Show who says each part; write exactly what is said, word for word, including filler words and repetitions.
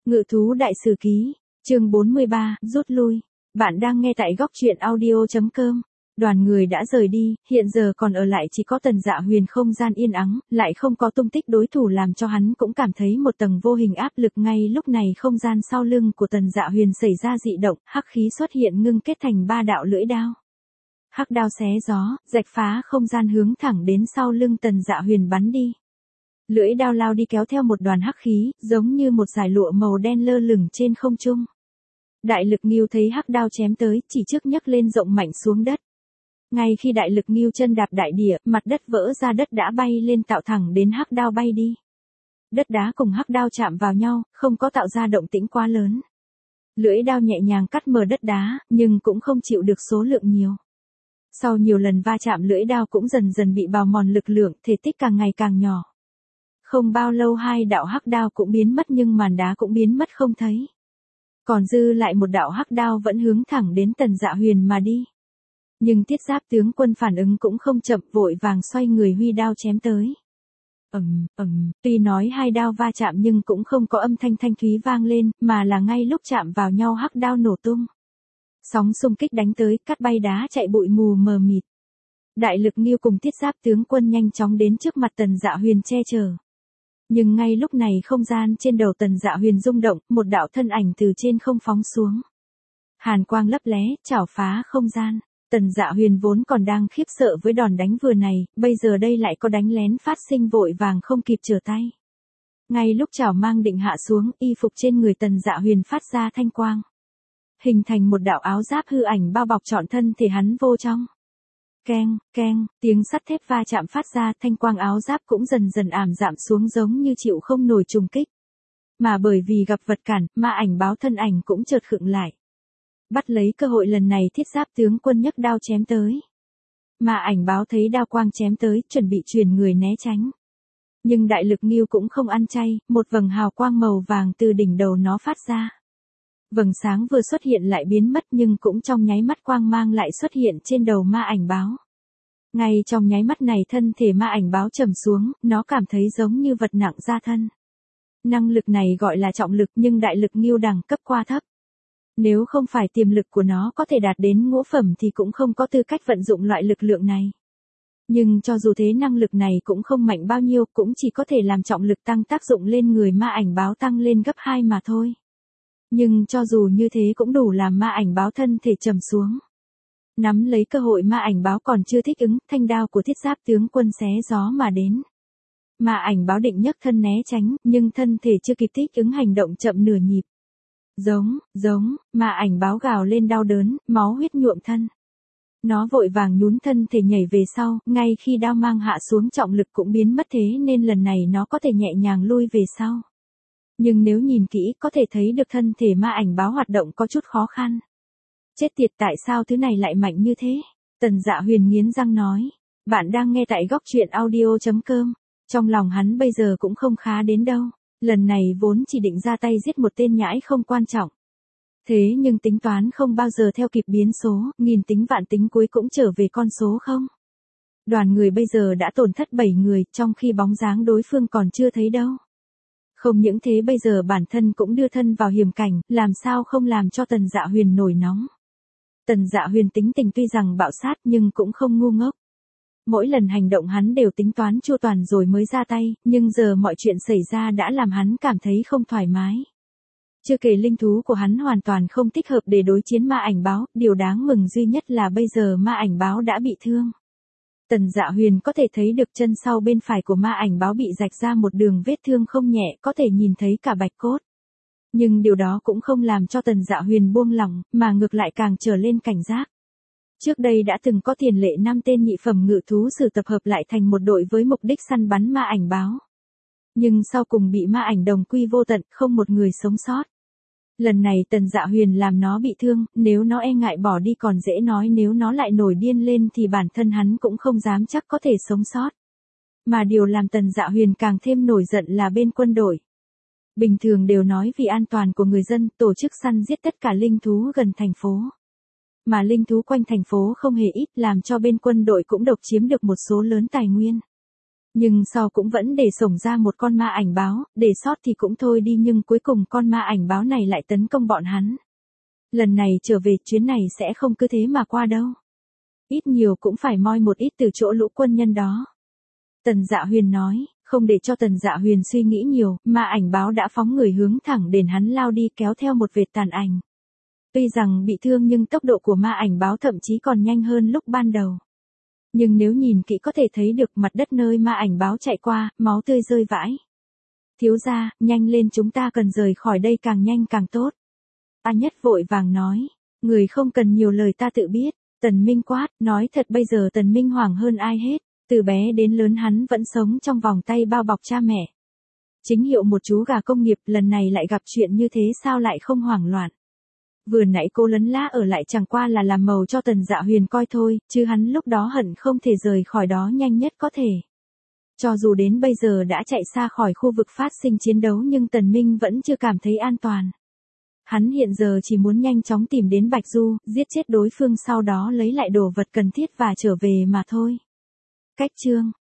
Speaker 1: Ngự thú đại sử ký, chương bốn mươi ba, rút lui. Bạn đang nghe tại góc truyện audio chấm com. Đoàn người đã rời đi, hiện giờ còn ở lại chỉ có Tần Dạ Huyền. Không gian yên ắng, lại không có tung tích đối thủ làm cho hắn cũng cảm thấy một tầng vô hình áp lực. Ngay lúc này không gian sau lưng của Tần Dạ Huyền xảy ra dị động, hắc khí xuất hiện ngưng kết thành ba đạo lưỡi đao. Hắc đao xé gió, rạch phá không gian hướng thẳng đến sau lưng Tần Dạ Huyền bắn đi. Lưỡi đao lao đi kéo theo một đoàn hắc khí, giống như một dải lụa màu đen lơ lửng trên không trung. Đại lực Ngưu thấy hắc đao chém tới, chỉ trước nhấc lên rộng mạnh xuống đất. Ngay khi đại lực Ngưu chân đạp đại địa, mặt đất vỡ ra, đất đã bay lên tạo thẳng đến hắc đao bay đi. Đất đá cùng hắc đao chạm vào nhau, không có tạo ra động tĩnh quá lớn. Lưỡi đao nhẹ nhàng cắt mở đất đá, nhưng cũng không chịu được số lượng nhiều. Sau nhiều lần va chạm, lưỡi đao cũng dần dần bị bào mòn lực lượng, thể tích càng ngày càng nhỏ. Không bao lâu hai đạo hắc đao cũng biến mất, nhưng màn đá cũng biến mất không thấy. Còn dư lại một đạo hắc đao vẫn hướng thẳng đến Tần Dạ Huyền mà đi. Nhưng Thiết Giáp tướng quân phản ứng cũng không chậm, vội vàng xoay người huy đao chém tới. Ầm, ầm, tuy nói hai đao va chạm nhưng cũng không có âm thanh thanh thúy vang lên, mà là ngay lúc chạm vào nhau hắc đao nổ tung. Sóng xung kích đánh tới, cắt bay đá chạy bụi mù mờ mịt. Đại lực Ngưu cùng Thiết Giáp tướng quân nhanh chóng đến trước mặt Tần Dạ Huyền che chở. Nhưng ngay lúc này không gian trên đầu Tần Dạ Huyền rung động, một đạo thân ảnh từ trên không phóng xuống. Hàn quang lấp lé, chảo phá không gian. Tần Dạ Huyền vốn còn đang khiếp sợ với đòn đánh vừa này, bây giờ đây lại có đánh lén phát sinh, vội vàng không kịp trở tay. Ngay lúc chảo mang định hạ xuống, y phục trên người Tần Dạ Huyền phát ra thanh quang. Hình thành một đạo áo giáp hư ảnh bao bọc trọn thân thể hắn vô trong. Keng, keng, tiếng sắt thép va chạm phát ra, thanh quang áo giáp cũng dần dần ảm đạm xuống, giống như chịu không nổi trùng kích. Mà bởi vì gặp vật cản, ma ảnh báo thân ảnh cũng chợt khựng lại. Bắt lấy cơ hội lần này, Thiết Giáp tướng quân nhấc đao chém tới. Ma ảnh báo thấy đao quang chém tới, chuẩn bị truyền người né tránh. Nhưng đại lực Ngưu cũng không ăn chay, một vầng hào quang màu vàng từ đỉnh đầu nó phát ra. Vầng sáng vừa xuất hiện lại biến mất, nhưng cũng trong nháy mắt quang mang lại xuất hiện trên đầu ma ảnh báo. Ngay trong nháy mắt này thân thể ma ảnh báo trầm xuống, nó cảm thấy giống như vật nặng ra thân. Năng lực này gọi là trọng lực, nhưng đại lực Ngưu đẳng cấp quá thấp. Nếu không phải tiềm lực của nó có thể đạt đến ngũ phẩm thì cũng không có tư cách vận dụng loại lực lượng này. Nhưng cho dù thế, năng lực này cũng không mạnh bao nhiêu, cũng chỉ có thể làm trọng lực tăng tác dụng lên người ma ảnh báo tăng lên gấp hai mà thôi. Nhưng cho dù như thế cũng đủ làm ma ảnh báo thân thể trầm xuống. Nắm lấy cơ hội ma ảnh báo còn chưa thích ứng, thanh đao của Thiết Giáp tướng quân xé gió mà đến. Ma ảnh báo định nhấc thân né tránh, nhưng thân thể chưa kịp thích ứng, hành động chậm nửa nhịp. Giống, giống, ma ảnh báo gào lên đau đớn, máu huyết nhuộm thân. Nó vội vàng nhún thân thể nhảy về sau, ngay khi đao mang hạ xuống trọng lực cũng biến mất, thế nên lần này nó có thể nhẹ nhàng lui về sau. Nhưng nếu nhìn kỹ có thể thấy được thân thể ma ảnh báo hoạt động có chút khó khăn. Chết tiệt, tại sao thứ này lại mạnh như thế? Tần Dạ Huyền nghiến răng nói. Bạn đang nghe tại góc truyện audio chấm com. Trong lòng hắn bây giờ cũng không khá đến đâu. Lần này vốn chỉ định ra tay giết một tên nhãi không quan trọng. Thế nhưng tính toán không bao giờ theo kịp biến số, nghìn tính vạn tính cuối cũng trở về con số không. Đoàn người bây giờ đã tổn thất bảy người, trong khi bóng dáng đối phương còn chưa thấy đâu. Không những thế, bây giờ bản thân cũng đưa thân vào hiểm cảnh, làm sao không làm cho Tần Dạ Huyền nổi nóng. Tần Dạ Huyền tính tình tuy rằng bạo sát nhưng cũng không ngu ngốc. Mỗi lần hành động hắn đều tính toán chu toàn rồi mới ra tay, nhưng giờ mọi chuyện xảy ra đã làm hắn cảm thấy không thoải mái. Chưa kể linh thú của hắn hoàn toàn không thích hợp để đối chiến ma ảnh báo, điều đáng mừng duy nhất là bây giờ ma ảnh báo đã bị thương. Tần Dạ Huyền có thể thấy được chân sau bên phải của ma ảnh báo bị rạch ra một đường vết thương không nhẹ, có thể nhìn thấy cả bạch cốt. Nhưng điều đó cũng không làm cho Tần Dạ Huyền buông lỏng, mà ngược lại càng trở lên cảnh giác. Trước đây đã từng có tiền lệ năm tên nhị phẩm ngự thú sử tập hợp lại thành một đội với mục đích săn bắn ma ảnh báo. Nhưng sau cùng bị ma ảnh đồng quy vô tận, không một người sống sót. Lần này Tần Dạ Huyền làm nó bị thương, nếu nó e ngại bỏ đi còn dễ nói, nếu nó lại nổi điên lên thì bản thân hắn cũng không dám chắc có thể sống sót. Mà điều làm Tần Dạ Huyền càng thêm nổi giận là bên quân đội. Bình thường đều nói vì an toàn của người dân, tổ chức săn giết tất cả linh thú gần thành phố. Mà linh thú quanh thành phố không hề ít, làm cho bên quân đội cũng độc chiếm được một số lớn tài nguyên. Nhưng sau cũng vẫn để sổng ra một con ma ảnh báo, để sót thì cũng thôi đi nhưng cuối cùng con ma ảnh báo này lại tấn công bọn hắn. Lần này trở về chuyến này sẽ không cứ thế mà qua đâu. Ít nhiều cũng phải moi một ít từ chỗ lũ quân nhân đó. Tần Dạ Huyền nói, không để cho Tần Dạ Huyền suy nghĩ nhiều, ma ảnh báo đã phóng người hướng thẳng đến hắn lao đi kéo theo một vệt tàn ảnh. Tuy rằng bị thương nhưng tốc độ của ma ảnh báo thậm chí còn nhanh hơn lúc ban đầu. Nhưng nếu nhìn kỹ có thể thấy được mặt đất nơi ma ảnh báo chạy qua, máu tươi rơi vãi. Thiếu gia, nhanh lên chúng ta cần rời khỏi đây càng nhanh càng tốt. A Nhất vội vàng nói, người không cần nhiều lời ta tự biết. Tần Minh quát, nói thật bây giờ Tần Minh hoảng hơn ai hết, từ bé đến lớn hắn vẫn sống trong vòng tay bao bọc cha mẹ. Chính hiệu một chú gà công nghiệp lần này lại gặp chuyện như thế sao lại không hoảng loạn. Vừa nãy cô lấn lá ở lại chẳng qua là làm màu cho Tần Dạ Huyền coi thôi, chứ hắn lúc đó hận không thể rời khỏi đó nhanh nhất có thể. Cho dù đến bây giờ đã chạy xa khỏi khu vực phát sinh chiến đấu nhưng Tần Minh vẫn chưa cảm thấy an toàn. Hắn hiện giờ chỉ muốn nhanh chóng tìm đến Bạch Du, giết chết đối phương sau đó lấy lại đồ vật cần thiết và trở về mà thôi. Cách chương